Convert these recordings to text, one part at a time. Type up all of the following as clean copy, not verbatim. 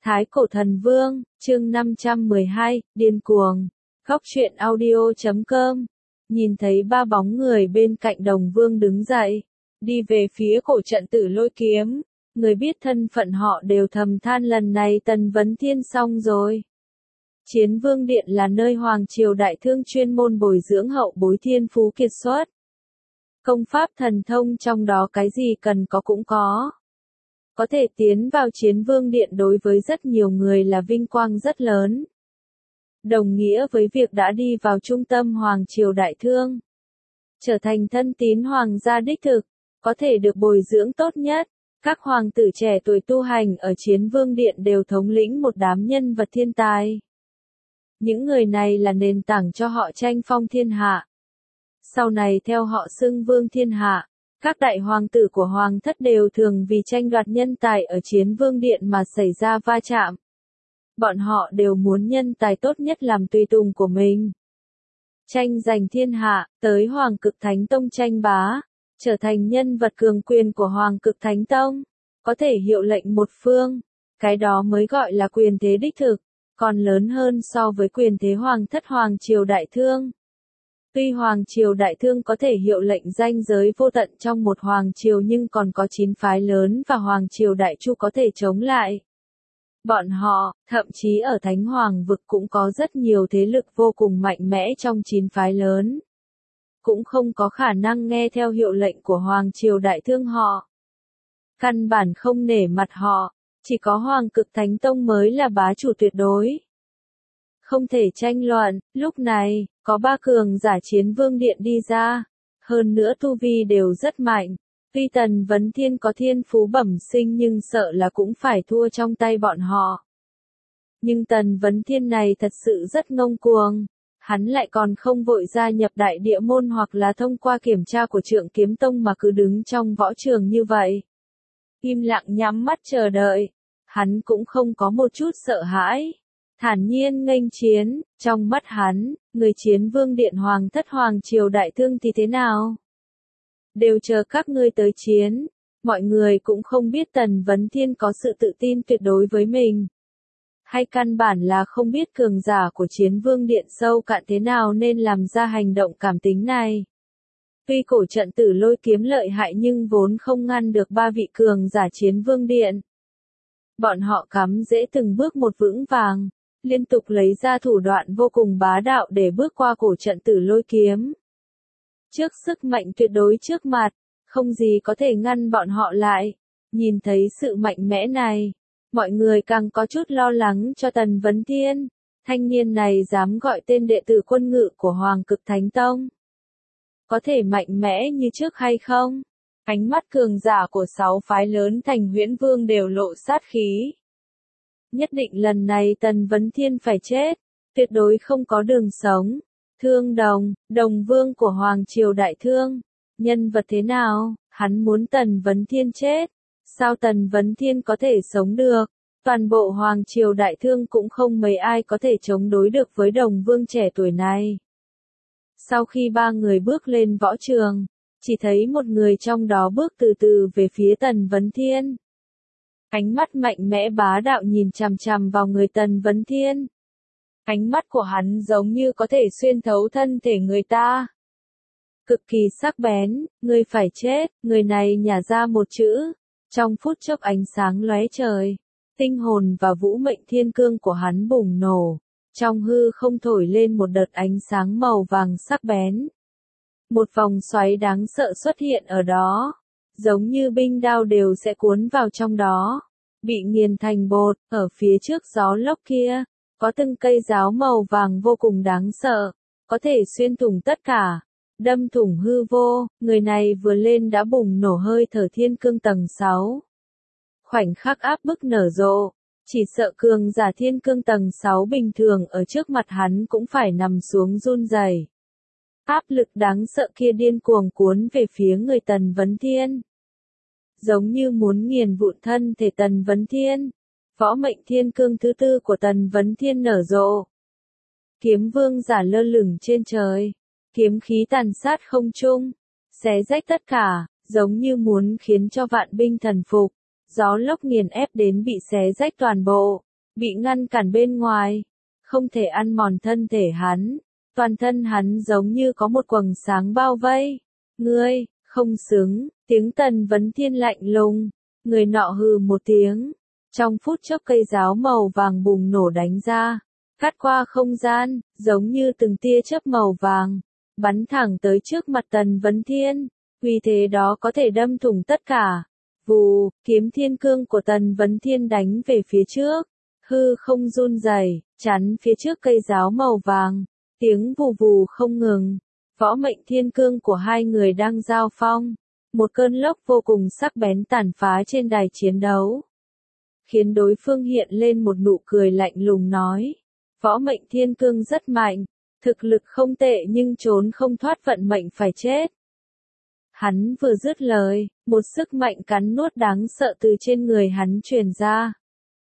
Thái Cổ Thần Vương, chương 512, điên cuồng. Góc truyện audio.com. Nhìn thấy ba bóng người bên cạnh Đồng Vương đứng dậy, đi về phía cổ trận Tử Lôi Kiếm. Người biết thân phận họ đều thầm than lần này Tần Vấn Thiên xong rồi. Chiến Vương Điện là nơi Hoàng Triều Đại Thương chuyên môn bồi dưỡng hậu bối thiên phú kiệt xuất. Công pháp thần thông trong đó cái gì cần có cũng có. Có thể tiến vào Chiến Vương Điện đối với rất nhiều người là vinh quang rất lớn. Đồng nghĩa với việc đã đi vào trung tâm Hoàng Triều Đại Thương. Trở thành thân tín Hoàng gia đích thực, có thể được bồi dưỡng tốt nhất. Các hoàng tử trẻ tuổi tu hành ở Chiến Vương Điện đều thống lĩnh một đám nhân vật thiên tài. Những người này là nền tảng cho họ tranh phong thiên hạ. Sau này theo họ xưng vương thiên hạ, các đại hoàng tử của hoàng thất đều thường vì tranh đoạt nhân tài ở Chiến Vương Điện mà xảy ra va chạm. Bọn họ đều muốn nhân tài tốt nhất làm tùy tùng của mình. Tranh giành thiên hạ, tới Hoàng Cực Thánh Tông tranh bá, trở thành nhân vật cường quyền của Hoàng Cực Thánh Tông, có thể hiệu lệnh một phương, cái đó mới gọi là quyền thế đích thực, còn lớn hơn so với quyền thế hoàng thất Hoàng Triều Đại Thương. Tuy Hoàng Triều Đại Thương có thể hiệu lệnh ranh giới vô tận trong một Hoàng Triều nhưng còn có 9 phái lớn và Hoàng Triều Đại Chu có thể chống lại. Bọn họ, thậm chí ở Thánh Hoàng vực cũng có rất nhiều thế lực vô cùng mạnh mẽ trong 9 phái lớn. Cũng không có khả năng nghe theo hiệu lệnh của Hoàng Triều Đại Thương họ. Căn bản không nể mặt họ, chỉ có Hoàng Cực Thánh Tông mới là bá chủ tuyệt đối. Không thể tranh luận, lúc này, có 3 cường giả Chiến Vương Điện đi ra, hơn nữa tu vi đều rất mạnh. Tuy Tần Vấn Thiên có thiên phú bẩm sinh nhưng sợ là cũng phải thua trong tay bọn họ. Nhưng Tần Vấn Thiên này thật sự rất ngông cuồng. Hắn lại còn không vội gia nhập Đại Địa Môn hoặc là thông qua kiểm tra của Trượng Kiếm Tông mà cứ đứng trong võ trường như vậy. Im lặng nhắm mắt chờ đợi. Hắn cũng không có một chút sợ hãi. Thản nhiên nghênh chiến, trong mắt hắn, người Chiến Vương Điện Hoàng thất Hoàng Triều Đại Thương thì thế nào? Đều chờ các ngươi tới chiến. Mọi người cũng không biết Tần Vấn Thiên có sự tự tin tuyệt đối với mình. Hay căn bản là không biết cường giả của Chiến Vương Điện sâu cạn thế nào nên làm ra hành động cảm tính này. Tuy cổ trận Tử Lôi Kiếm lợi hại nhưng vốn không ngăn được 3 vị cường giả Chiến Vương Điện. Bọn họ cắm dễ từng bước một vững vàng, liên tục lấy ra thủ đoạn vô cùng bá đạo để bước qua cổ trận Tử Lôi Kiếm. Trước sức mạnh tuyệt đối trước mặt, không gì có thể ngăn bọn họ lại. Nhìn thấy sự mạnh mẽ này, mọi người càng có chút lo lắng cho Tần Vấn Thiên. Thanh niên này dám gọi tên đệ tử quân ngự của Hoàng Cực Thánh Tông. Có thể mạnh mẽ như trước hay không? Ánh mắt cường giả của 6 phái lớn thành Huyễn Vương đều lộ sát khí. Nhất định lần này Tần Vấn Thiên phải chết, tuyệt đối không có đường sống. Thương Đồng, Đồng Vương của Hoàng Triều Đại Thương, nhân vật thế nào, hắn muốn Tần Vấn Thiên chết, sao Tần Vấn Thiên có thể sống được, toàn bộ Hoàng Triều Đại Thương cũng không mấy ai có thể chống đối được với Đồng Vương trẻ tuổi này. Sau khi 3 người bước lên võ trường, chỉ thấy một người trong đó bước từ từ về phía Tần Vấn Thiên. Ánh mắt mạnh mẽ bá đạo nhìn chằm chằm vào người Tần Vấn Thiên. Ánh mắt của hắn giống như có thể xuyên thấu thân thể người ta. Cực kỳ sắc bén, ngươi phải chết, người này nhả ra một chữ. Trong phút chốc ánh sáng lóe trời, tinh hồn và vũ mệnh thiên cương của hắn bùng nổ. Trong hư không thổi lên một đợt ánh sáng màu vàng sắc bén. Một vòng xoáy đáng sợ xuất hiện ở đó. Giống như binh đao đều sẽ cuốn vào trong đó. Bị nghiền thành bột, ở phía trước gió lốc kia. Có từng cây giáo màu vàng vô cùng đáng sợ, có thể xuyên thủng tất cả, đâm thủng hư vô, người này vừa lên đã bùng nổ hơi thở thiên cương tầng 6. Khoảnh khắc áp bức nở rộ, chỉ sợ cường giả thiên cương tầng 6 bình thường ở trước mặt hắn cũng phải nằm xuống run rẩy. Áp lực đáng sợ kia điên cuồng cuốn về phía người Tần Vấn Thiên. Giống như muốn nghiền vụn thân thể Tần Vấn Thiên. Võ mệnh thiên cương thứ 4 của Tần Vấn Thiên nở rộ. Kiếm vương giả lơ lửng trên trời. Kiếm khí tàn sát không trung. Xé rách tất cả, giống như muốn khiến cho vạn binh thần phục. Gió lốc nghiền ép đến bị xé rách toàn bộ. bị ngăn cản bên ngoài, không thể ăn mòn thân thể hắn. Toàn thân hắn giống như có một quầng sáng bao vây. Ngươi, không xứng, tiếng Tần Vấn Thiên lạnh lùng. Người nọ hừ một tiếng. Trong phút chốc cây giáo màu vàng bùng nổ đánh ra, cắt qua không gian, giống như từng tia chớp màu vàng, bắn thẳng tới trước mặt Tần Vấn Thiên. Vì thế đó có thể đâm thủng tất cả. Vù, kiếm thiên cương của Tần Vấn Thiên đánh về phía trước. Hư không run rẩy, chắn phía trước cây giáo màu vàng. Tiếng vù vù không ngừng. Võ mệnh thiên cương của hai người đang giao phong. Một cơn lốc vô cùng sắc bén tàn phá trên đài chiến đấu, khiến đối phương hiện lên một nụ cười lạnh lùng nói. Võ mệnh thiên cương rất mạnh, thực lực không tệ nhưng trốn không thoát vận mệnh phải chết. Hắn vừa dứt lời, một sức mạnh cắn nuốt đáng sợ từ trên người hắn truyền ra.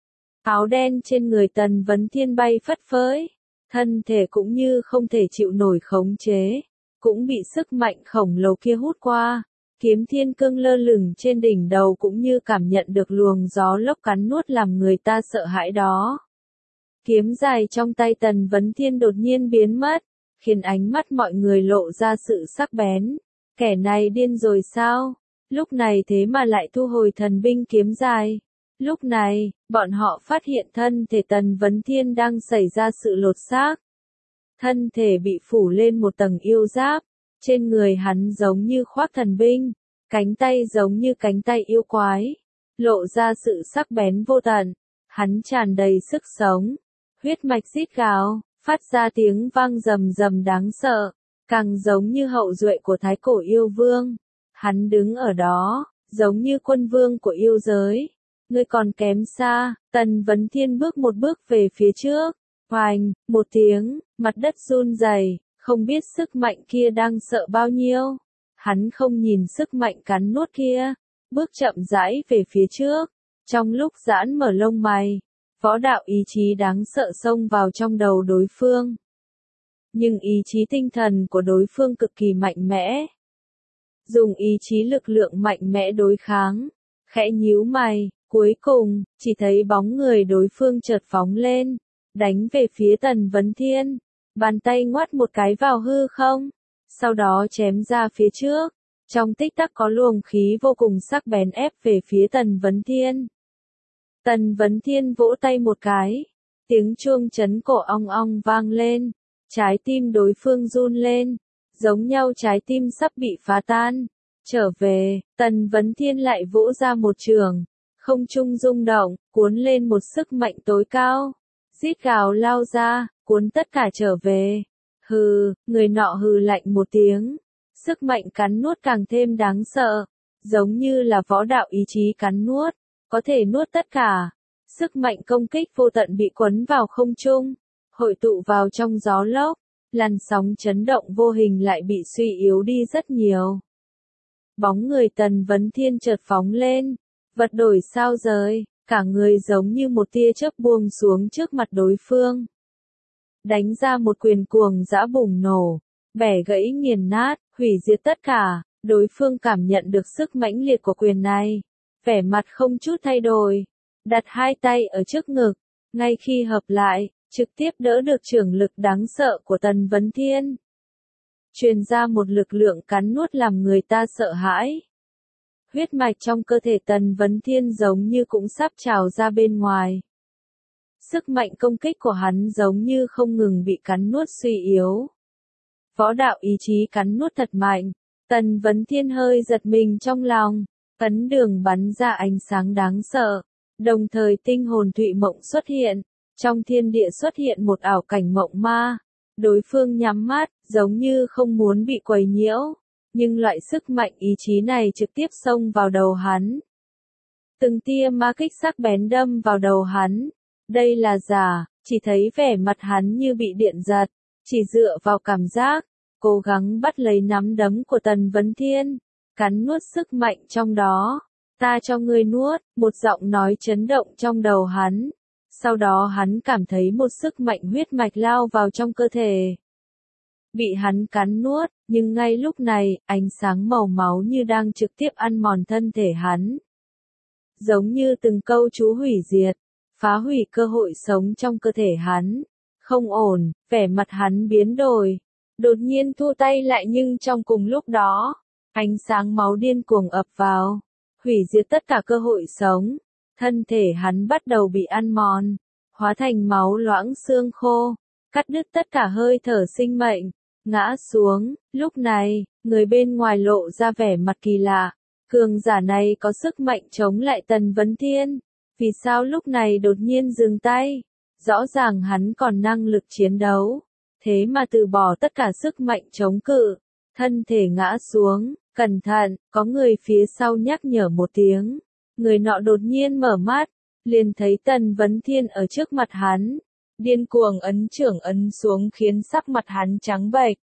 Áo đen trên người Tần Vấn Thiên bay phất phới, thân thể cũng như không thể chịu nổi khống chế, cũng bị sức mạnh khổng lồ kia hút qua. Kiếm thiên cương lơ lửng trên đỉnh đầu cũng như cảm nhận được luồng gió lốc cắn nuốt làm người ta sợ hãi đó. Kiếm dài trong tay Tần Vấn Thiên đột nhiên biến mất, khiến ánh mắt mọi người lộ ra sự sắc bén. Kẻ này điên rồi sao? Lúc này thế mà lại thu hồi thần binh kiếm dài. Lúc này, bọn họ phát hiện thân thể Tần Vấn Thiên đang xảy ra sự lột xác. Thân thể bị phủ lên một tầng yêu giáp. Trên người hắn giống như khoác thần binh, cánh tay giống như cánh tay yêu quái, lộ ra sự sắc bén vô tận. Hắn tràn đầy sức sống, huyết mạch rít gào, phát ra tiếng vang rầm rầm đáng sợ, càng giống như hậu duệ của thái cổ yêu vương. Hắn đứng ở đó, giống như quân vương của yêu giới. Ngươi còn kém xa. Tần Vấn Thiên bước một bước về phía trước. Oành, một tiếng, mặt đất run rẩy. Không biết sức mạnh kia đang sợ bao nhiêu. Hắn không nhìn sức mạnh cắn nuốt kia, bước chậm rãi về phía trước. Trong lúc giãn mở lông mày, võ đạo ý chí đáng sợ xông vào trong đầu đối phương. Nhưng ý chí tinh thần của đối phương cực kỳ mạnh mẽ. Dùng ý chí lực lượng mạnh mẽ đối kháng, khẽ nhíu mày, cuối cùng, chỉ thấy bóng người đối phương chợt phóng lên, đánh về phía Tần Vấn Thiên. Bàn tay ngoắt một cái vào hư không, sau đó chém ra phía trước. Trong tích tắc có luồng khí vô cùng sắc bén ép về phía Tần Vấn Thiên. Tần Vấn Thiên vỗ tay một cái, tiếng chuông chấn cổ ong ong vang lên, trái tim đối phương run lên, giống nhau trái tim sắp bị phá tan. Trở về, Tần Vấn Thiên lại vỗ ra một trường, không trung rung động, cuốn lên một sức mạnh tối cao, rít gào lao ra, cuốn tất cả trở về. Hừ, người nọ hừ lạnh một tiếng, sức mạnh cắn nuốt càng thêm đáng sợ, giống như là võ đạo ý chí cắn nuốt, có thể nuốt tất cả. Sức mạnh công kích vô tận bị quấn vào không trung, hội tụ vào trong gió lốc, làn sóng chấn động vô hình lại bị suy yếu đi rất nhiều. Bóng người Tần Vấn Thiên chợt phóng lên, vật đổi sao rời, cả người giống như một tia chớp buông xuống trước mặt đối phương. Đánh ra một quyền cuồng dã bùng nổ, bẻ gãy nghiền nát, hủy diệt tất cả. Đối phương cảm nhận được sức mãnh liệt của quyền này, vẻ mặt không chút thay đổi, đặt hai tay ở trước ngực, ngay khi hợp lại, trực tiếp đỡ được chưởng lực đáng sợ của Tần Vấn Thiên. Truyền ra một lực lượng cắn nuốt làm người ta sợ hãi. Huyết mạch trong cơ thể Tần Vấn Thiên giống như cũng sắp trào ra bên ngoài. Sức mạnh công kích của hắn giống như không ngừng bị cắn nuốt suy yếu. Võ đạo ý chí cắn nuốt thật mạnh. Tần Vấn Thiên hơi giật mình trong lòng, ấn đường bắn ra ánh sáng đáng sợ. Đồng thời tinh hồn thụy mộng xuất hiện, trong thiên địa xuất hiện một ảo cảnh mộng ma. Đối phương nhắm mắt, giống như không muốn bị quấy nhiễu, nhưng loại sức mạnh ý chí này trực tiếp xông vào đầu hắn. Từng tia ma kích sắc bén đâm vào đầu hắn. Đây là giả, chỉ thấy vẻ mặt hắn như bị điện giật, chỉ dựa vào cảm giác, cố gắng bắt lấy nắm đấm của Tần Vấn Thiên, cắn nuốt sức mạnh trong đó. Ta cho ngươi nuốt, một giọng nói chấn động trong đầu hắn. Sau đó hắn cảm thấy một sức mạnh huyết mạch lao vào trong cơ thể. Bị hắn cắn nuốt, nhưng ngay lúc này, ánh sáng màu máu như đang trực tiếp ăn mòn thân thể hắn. Giống như từng câu chú hủy diệt, phá hủy cơ hội sống trong cơ thể hắn. Không ổn, vẻ mặt hắn biến đổi. Đột nhiên thu tay lại nhưng trong cùng lúc đó, ánh sáng máu điên cuồng ập vào, hủy diệt tất cả cơ hội sống. Thân thể hắn bắt đầu bị ăn mòn, hóa thành máu loãng xương khô, cắt đứt tất cả hơi thở sinh mệnh, ngã xuống. Lúc này, người bên ngoài lộ ra vẻ mặt kỳ lạ. Cường giả này có sức mạnh chống lại Tần Vấn Thiên. Vì sao lúc này đột nhiên dừng tay? Rõ ràng hắn còn năng lực chiến đấu. Thế mà từ bỏ tất cả sức mạnh chống cự. Thân thể ngã xuống, cẩn thận, có người phía sau nhắc nhở một tiếng. Người nọ đột nhiên mở mắt, liền thấy Tần Vấn Thiên ở trước mặt hắn. Điên cuồng ấn trưởng ấn xuống khiến sắc mặt hắn trắng bệch.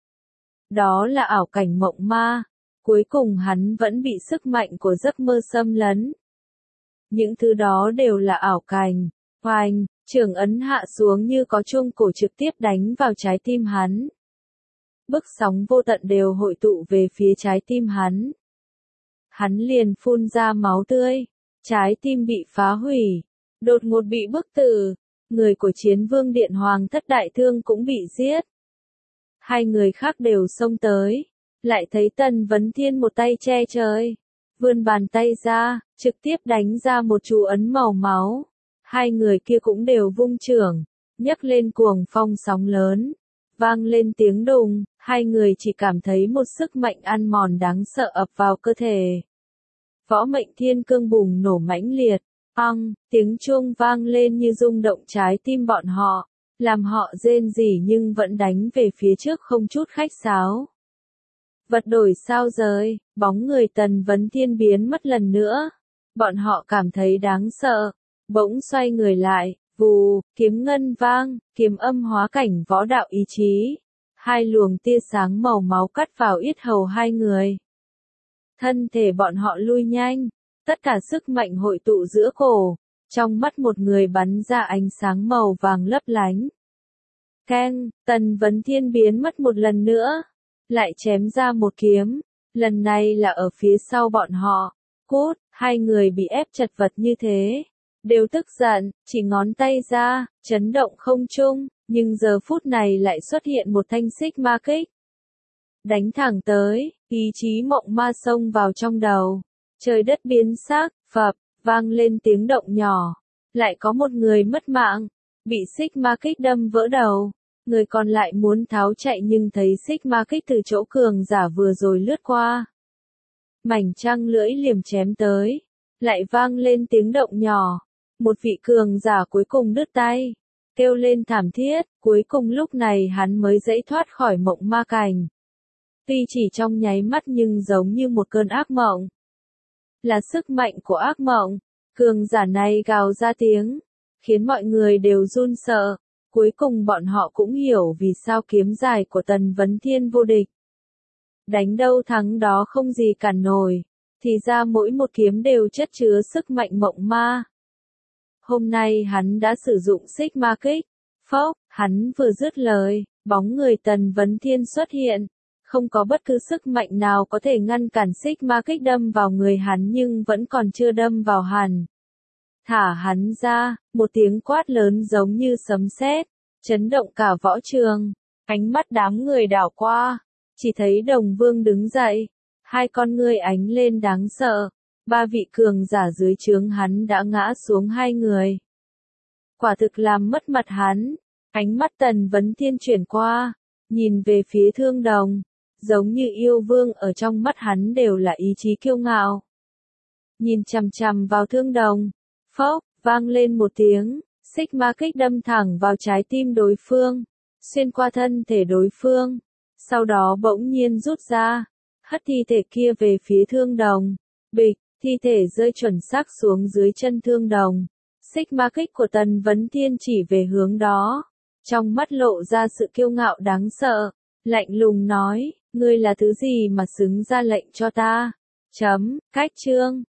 Đó là ảo cảnh mộng ma. Cuối cùng hắn vẫn bị sức mạnh của giấc mơ xâm lấn. Những thứ đó đều là ảo cảnh. Oanh, trường ấn hạ xuống như có chuông cổ trực tiếp đánh vào trái tim hắn. Bức sóng vô tận đều hội tụ về phía trái tim hắn. Hắn liền phun ra máu tươi. Trái tim bị phá hủy. Đột ngột bị bức tử. Người của Chiến Vương Điện Hoàng Thất Đại Thương cũng bị giết. Hai người khác đều xông tới. Lại thấy Tần Vấn Thiên một tay che trời. Vươn bàn tay ra, trực tiếp đánh ra một chú ấn màu máu. Hai người kia cũng đều vung chưởng, nhấc lên cuồng phong sóng lớn. Vang lên tiếng đùng, hai người chỉ cảm thấy một sức mạnh ăn mòn đáng sợ ập vào cơ thể. Võ mệnh thiên cương bùng nổ mãnh liệt. Tiếng chuông vang lên như rung động trái tim bọn họ, làm họ rên rỉ nhưng vẫn đánh về phía trước không chút khách sáo. Vật đổi sao rời, bóng người Tần Vấn Thiên biến mất lần nữa. Bọn họ cảm thấy đáng sợ, bỗng xoay người lại, vù, kiếm ngân vang, kiếm âm hóa cảnh võ đạo ý chí. Hai luồng tia sáng màu máu cắt vào yết hầu hai người. Thân thể bọn họ lui nhanh, tất cả sức mạnh hội tụ giữa cổ, trong mắt một người bắn ra ánh sáng màu vàng lấp lánh. Keng, Tần Vấn Thiên biến mất một lần nữa. Lại chém ra một kiếm, lần này là ở phía sau bọn họ. Cút, hai người bị ép chật vật như thế, đều tức giận, chỉ ngón tay ra, chấn động không trung, nhưng giờ phút này lại xuất hiện một thanh xích ma kích. Đánh thẳng tới, ý chí mộng ma xông vào trong đầu. Trời đất biến sắc, phập, vang lên tiếng động nhỏ. Lại có một người mất mạng, bị xích ma kích đâm vỡ đầu. Người còn lại muốn tháo chạy nhưng thấy xích ma kích từ chỗ cường giả vừa rồi lướt qua. Mảnh trăng lưỡi liềm chém tới. Lại vang lên tiếng động nhỏ. Một vị cường giả cuối cùng đứt tay. Kêu lên thảm thiết, cuối cùng lúc này hắn mới dãy thoát khỏi mộng ma cảnh. Tuy chỉ trong nháy mắt nhưng giống như một cơn ác mộng. Là sức mạnh của ác mộng. Cường giả này gào ra tiếng, khiến mọi người đều run sợ. Cuối cùng bọn họ cũng hiểu vì sao kiếm dài của Tần Vấn Thiên vô địch. Đánh đâu thắng đó không gì cản nổi. Thì ra mỗi một kiếm đều chất chứa sức mạnh mộng ma. Hôm nay hắn đã sử dụng xích ma kích. Phốc, hắn vừa dứt lời, bóng người Tần Vấn Thiên xuất hiện. Không có bất cứ sức mạnh nào có thể ngăn cản xích ma kích đâm vào người hắn nhưng vẫn còn chưa đâm vào hẳn. Thả hắn ra, một tiếng quát lớn giống như sấm sét, chấn động cả võ trường. Ánh mắt đám người đảo qua, chỉ thấy Đồng Vương đứng dậy, hai con ngươi ánh lên đáng sợ. Ba vị cường giả dưới trướng hắn đã ngã xuống hai người. Quả thực làm mất mặt hắn. Ánh mắt Tần Vấn Thiên chuyển qua, nhìn về phía Thương Đồng, giống như yêu vương ở trong mắt hắn đều là ý chí kiêu ngạo. Nhìn chằm chằm vào Thương Đồng, phốc, vang lên một tiếng, xích ma kích đâm thẳng vào trái tim đối phương, xuyên qua thân thể đối phương, sau đó bỗng nhiên rút ra, hất thi thể kia về phía Thương Đồng. Bịch, thi thể rơi chuẩn xác xuống dưới chân Thương Đồng. Xích ma kích của Tần Vấn Thiên chỉ về hướng đó, trong mắt lộ ra sự kiêu ngạo đáng sợ, lạnh lùng nói, ngươi là thứ gì mà xứng ra lệnh cho ta? Cách chương